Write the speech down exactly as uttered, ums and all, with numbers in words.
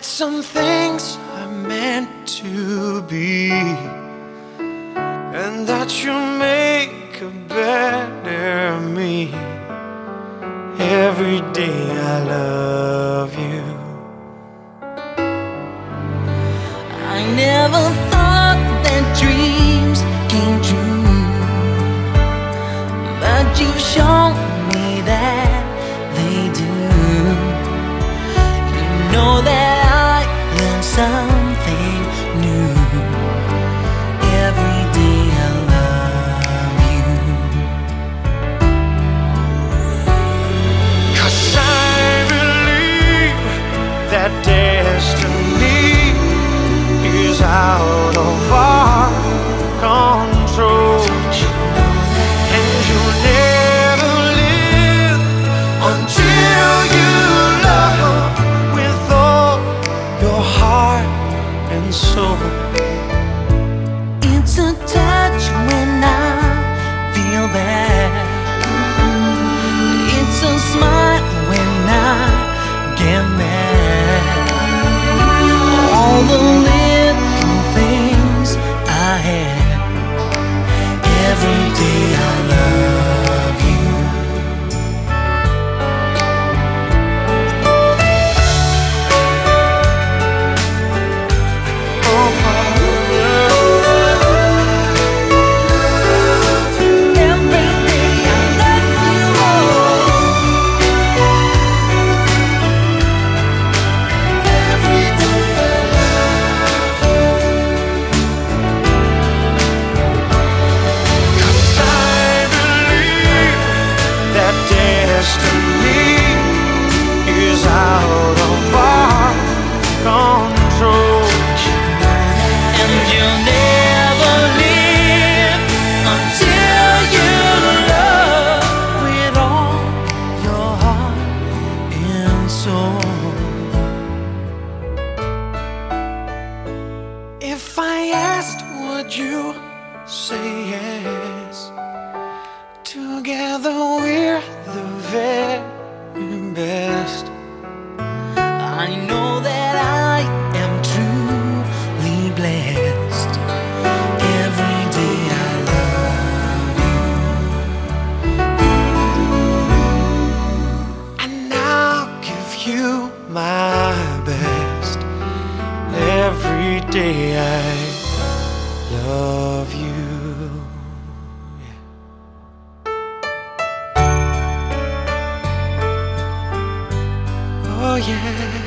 some things are meant to be, and that you make a better me. Every day I love you. I never thought that dreams came true, but you've shown me that they do. You know that I learned something new. Every day I love you. 'Cause I believe that destiny is out of our control, and you'll never live until you love with all your heart and soul. It's a touch when I feel bad. It's a smile when I get mad. All the little things I have. Every day I love you. Destiny is out of our control, And you'll never live until you love with all your heart and soul. If I asked, would you say yes? Together we're the very best. I know that I am truly blessed. Every day I love you. And I'll give you my best. Every day I love you. Oh yeah.